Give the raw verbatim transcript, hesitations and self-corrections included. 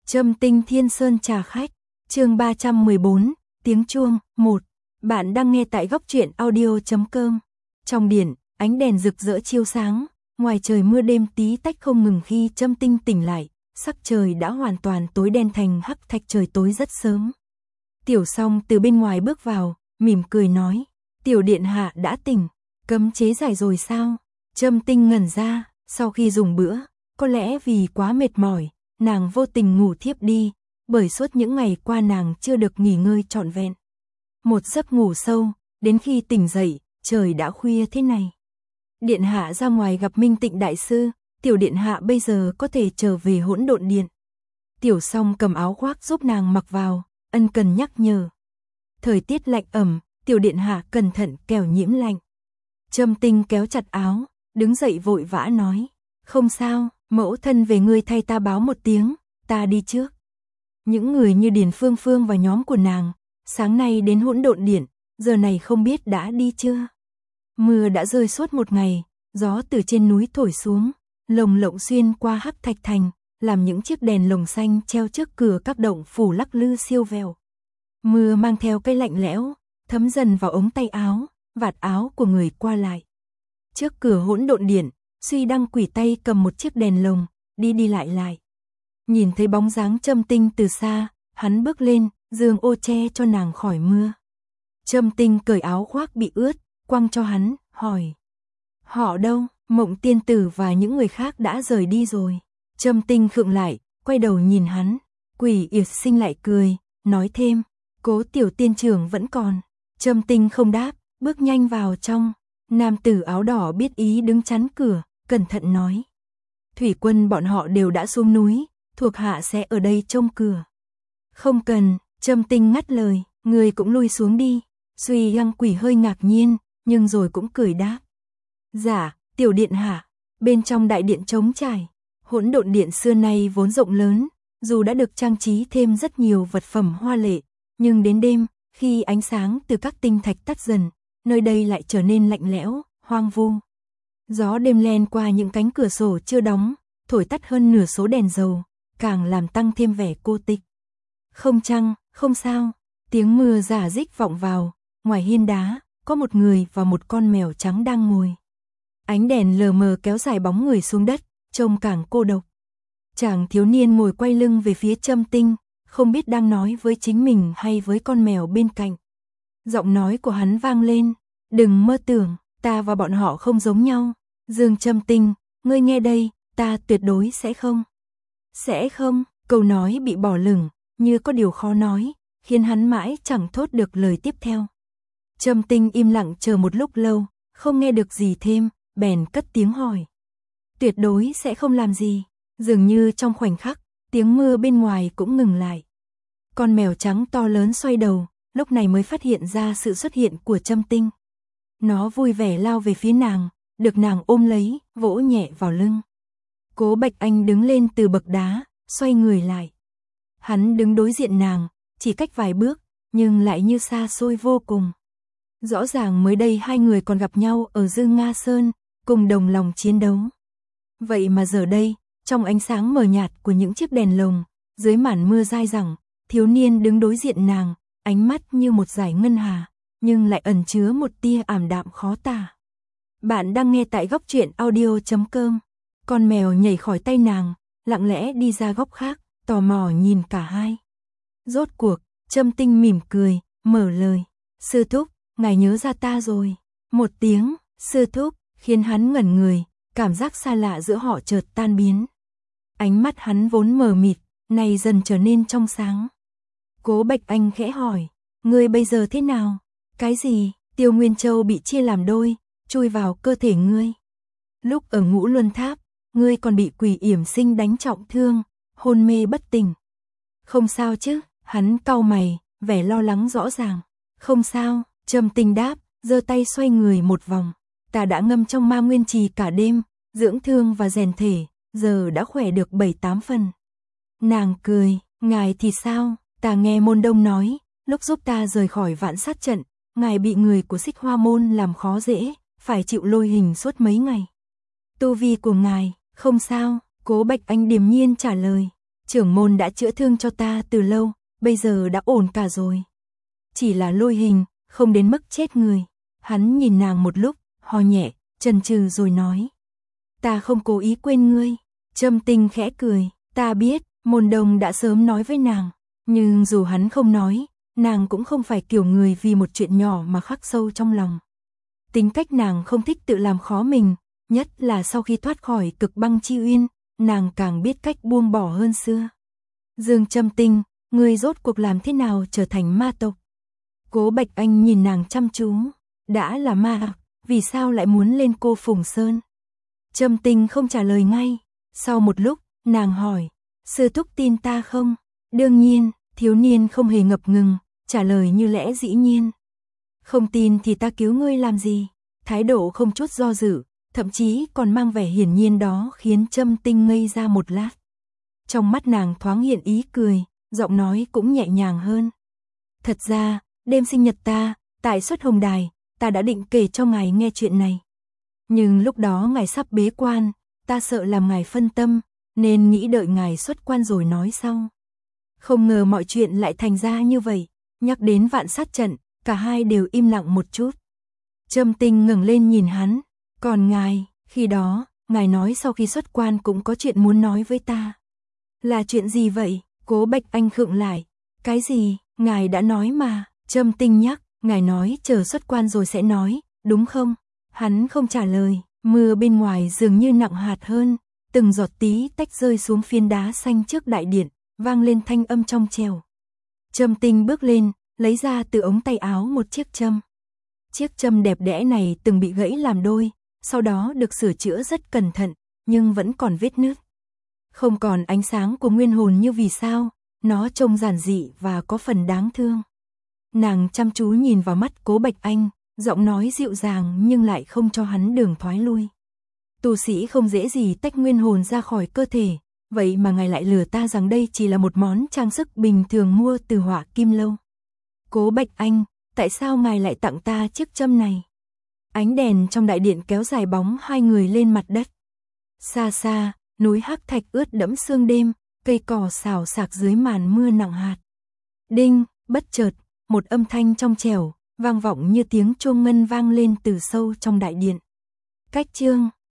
Trâm Tinh Thiên Sơn trà khách, chương ba trăm mười bốn, tiếng chuông, một. Bạn đang nghe tại góc truyện audio chấm com. Trong điện, ánh đèn rực rỡ chiếu sáng, ngoài trời mưa đêm tí tách không ngừng khi Trâm Tinh tỉnh lại, sắc trời đã hoàn toàn tối đen thành hắc thạch, trời tối rất sớm. Tiểu Song từ bên ngoài bước vào, mỉm cười nói, tiểu điện hạ đã tỉnh, cấm chế giải rồi sao? Trâm Tinh ngẩn ra, sau khi dùng bữa, có lẽ vì quá mệt mỏi, nàng vô tình ngủ thiếp đi, bởi suốt những ngày qua nàng chưa được nghỉ ngơi trọn vẹn. Một giấc ngủ sâu, đến khi tỉnh dậy, trời đã khuya thế này. Điện hạ ra ngoài gặp Minh Tịnh đại sư, tiểu điện hạ bây giờ có thể trở về Hỗn Độn Điện. Tiểu Song cầm áo khoác giúp nàng mặc vào, ân cần nhắc nhở. Thời tiết lạnh ẩm, tiểu điện hạ cẩn thận kẻo nhiễm lạnh. Trâm Tinh kéo chặt áo, đứng dậy vội vã nói, không sao, mẫu thân về ngươi thay ta báo một tiếng, ta đi trước. Những người như Điền Phương Phương và nhóm của nàng, sáng nay đến Hỗn Độn Điện, giờ này không biết đã đi chưa. Mưa đã rơi suốt một ngày, gió từ trên núi thổi xuống, lồng lộng xuyên qua hắc thạch thành, làm những chiếc đèn lồng xanh treo trước cửa các động phủ lắc lư siêu vẹo. Mưa mang theo cái lạnh lẽo, thấm dần vào ống tay áo, vạt áo của người qua lại. Trước cửa Hỗn Độn Điện, Suy Đăng Quỷ tay cầm một chiếc đèn lồng, đi đi lại lại. Nhìn thấy bóng dáng Trâm Tinh từ xa, hắn bước lên, giương ô che cho nàng khỏi mưa. Trâm Tinh cởi áo khoác bị ướt, quăng cho hắn, hỏi. Họ đâu? Mộng tiên tử và những người khác đã rời đi rồi. Trâm Tinh khựng lại, quay đầu nhìn hắn. Quỷ Yệt Sinh lại cười, nói thêm, Cố tiểu tiên trưởng vẫn còn. Trâm Tinh không đáp, bước nhanh vào trong. Nam tử áo đỏ biết ý đứng chắn cửa, cẩn thận nói. Thủy quân bọn họ đều đã xuống núi, thuộc hạ sẽ ở đây trông cửa. Không cần, Trâm Tinh ngắt lời, người cũng lui xuống đi. Suy Đăng Quỷ hơi ngạc nhiên, nhưng rồi cũng cười đáp. Dạ, tiểu điện hạ. Bên trong đại điện trống trải, Hỗn Độn Điện xưa nay vốn rộng lớn, dù đã được trang trí thêm rất nhiều vật phẩm hoa lệ, nhưng đến đêm, khi ánh sáng từ các tinh thạch tắt dần, nơi đây lại trở nên lạnh lẽo, hoang vu. Gió đêm len qua những cánh cửa sổ chưa đóng, thổi tắt hơn nửa số đèn dầu, càng làm tăng thêm vẻ cô tịch. Không chăng, không sao, tiếng mưa rả rích vọng vào, ngoài hiên đá, có một người và một con mèo trắng đang ngồi. Ánh đèn lờ mờ kéo dài bóng người xuống đất, trông càng cô độc. Chàng thiếu niên ngồi quay lưng về phía Trâm Tinh, không biết đang nói với chính mình hay với con mèo bên cạnh. Giọng nói của hắn vang lên, đừng mơ tưởng, ta và bọn họ không giống nhau. Dương Trâm Tinh, ngươi nghe đây, ta tuyệt đối sẽ không. Sẽ không, câu nói bị bỏ lửng, như có điều khó nói, khiến hắn mãi chẳng thốt được lời tiếp theo. Trâm Tinh im lặng chờ một lúc lâu, không nghe được gì thêm, bèn cất tiếng hỏi. Tuyệt đối sẽ không làm gì. Dường như trong khoảnh khắc, tiếng mưa bên ngoài cũng ngừng lại. Con mèo trắng to lớn xoay đầu, lúc này mới phát hiện ra sự xuất hiện của Trâm Tinh. Nó vui vẻ lao về phía nàng, được nàng ôm lấy, vỗ nhẹ vào lưng. Cố Bạch Anh đứng lên từ bậc đá, xoay người lại. Hắn đứng đối diện nàng, chỉ cách vài bước, nhưng lại như xa xôi vô cùng. Rõ ràng mới đây hai người còn gặp nhau ở Dương Nga Sơn, cùng đồng lòng chiến đấu. Vậy mà giờ đây, trong ánh sáng mờ nhạt của những chiếc đèn lồng, dưới màn mưa dai dẳng, thiếu niên đứng đối diện nàng, ánh mắt như một dải ngân hà, nhưng lại ẩn chứa một tia ảm đạm khó tả. Bạn đang nghe tại góc truyện audio chấm com. Con mèo nhảy khỏi tay nàng, lặng lẽ đi ra góc khác, tò mò nhìn cả hai. Rốt cuộc, Trâm Tinh mỉm cười, mở lời. Sư thúc, ngài nhớ ra ta rồi. Một tiếng, sư thúc, khiến hắn ngẩn người, cảm giác xa lạ giữa họ chợt tan biến. Ánh mắt hắn vốn mờ mịt, nay dần trở nên trong sáng. Cố Bạch Anh khẽ hỏi, ngươi bây giờ thế nào? Cái gì? Tiêu Nguyên Châu bị chia làm đôi, chui vào cơ thể ngươi. Lúc ở Ngũ Luân Tháp, ngươi còn bị Quỷ Yểm Sinh đánh trọng thương, hôn mê bất tỉnh. Không sao chứ? Hắn cau mày, vẻ lo lắng rõ ràng. Không sao, Trâm Tinh đáp, giơ tay xoay người một vòng. Ta đã ngâm trong Ma Nguyên Trì cả đêm, dưỡng thương và rèn thể, giờ đã khỏe được bảy tám phần. Nàng cười, ngài thì sao? Ta nghe Môn Đông nói, lúc giúp ta rời khỏi Vạn Sát trận, ngài bị người của Xích Hoa Môn làm khó dễ, phải chịu lôi hình suốt mấy ngày. Tu vi của ngài, không sao, Cố Bạch Anh điềm nhiên trả lời. Trưởng môn đã chữa thương cho ta từ lâu, bây giờ đã ổn cả rồi. Chỉ là lôi hình, không đến mức chết người. Hắn nhìn nàng một lúc, ho nhẹ, chần chừ rồi nói. Ta không cố ý quên ngươi. Trâm Tinh khẽ cười, ta biết, môn đồng đã sớm nói với nàng. Nhưng dù hắn không nói, nàng cũng không phải kiểu người vì một chuyện nhỏ mà khắc sâu trong lòng. Tính cách nàng không thích tự làm khó mình, nhất là sau khi thoát khỏi cực băng chi uyên, nàng càng biết cách buông bỏ hơn xưa. Dương Trâm Tinh, ngươi rốt cuộc làm thế nào trở thành ma tộc? Cố Bạch Anh nhìn nàng chăm chú, đã là ma, vì sao lại muốn lên Cô Phùng Sơn? Trâm Tinh không trả lời ngay, sau một lúc, nàng hỏi, sư thúc tin ta không? Đương nhiên, thiếu niên không hề ngập ngừng, trả lời như lẽ dĩ nhiên. Không tin thì ta cứu ngươi làm gì? Thái độ không chút do dự, thậm chí còn mang vẻ hiển nhiên đó khiến Trâm Tinh ngây ra một lát. Trong mắt nàng thoáng hiện ý cười, giọng nói cũng nhẹ nhàng hơn. Thật ra, đêm sinh nhật ta, tại Xuất Hồng Đài, ta đã định kể cho ngài nghe chuyện này. Nhưng lúc đó ngài sắp bế quan, ta sợ làm ngài phân tâm, nên nghĩ đợi ngài xuất quan rồi nói sau. Không ngờ mọi chuyện lại thành ra như vậy, nhắc đến Vạn Sát Trận, cả hai đều im lặng một chút. Trâm Tinh ngẩng lên nhìn hắn, còn ngài, khi đó, ngài nói sau khi xuất quan cũng có chuyện muốn nói với ta. Là chuyện gì vậy? Cố Bạch Anh khựng lại. Cái gì? Ngài đã nói mà. Trâm Tinh nhắc, ngài nói chờ xuất quan rồi sẽ nói, đúng không? Hắn không trả lời, mưa bên ngoài dường như nặng hạt hơn, từng giọt tí tách rơi xuống phiến đá xanh trước đại điện, vang lên thanh âm trong trẻo. Trâm Tinh bước lên, lấy ra từ ống tay áo một chiếc châm. Chiếc châm đẹp đẽ này từng bị gãy làm đôi, sau đó được sửa chữa rất cẩn thận, nhưng vẫn còn vết nứt. Không còn ánh sáng của nguyên hồn như vì sao, nó trông giản dị và có phần đáng thương. Nàng chăm chú nhìn vào mắt Cố Bạch Anh, giọng nói dịu dàng nhưng lại không cho hắn đường thoái lui. Tu sĩ không dễ gì tách nguyên hồn ra khỏi cơ thể, vậy mà ngài lại lừa ta rằng đây chỉ là một món trang sức bình thường mua từ Hỏa Kim Lâu. Cố Bạch Anh, tại sao ngài lại tặng ta chiếc châm này? Ánh đèn trong đại điện kéo dài bóng hai người lên mặt đất. Xa xa, núi hắc thạch ướt đẫm sương đêm, cây cỏ xào xạc dưới màn mưa nặng hạt. Đinh, bất chợt, một âm thanh trong trẻo, vang vọng như tiếng chuông ngân vang lên từ sâu trong đại điện. Cách chương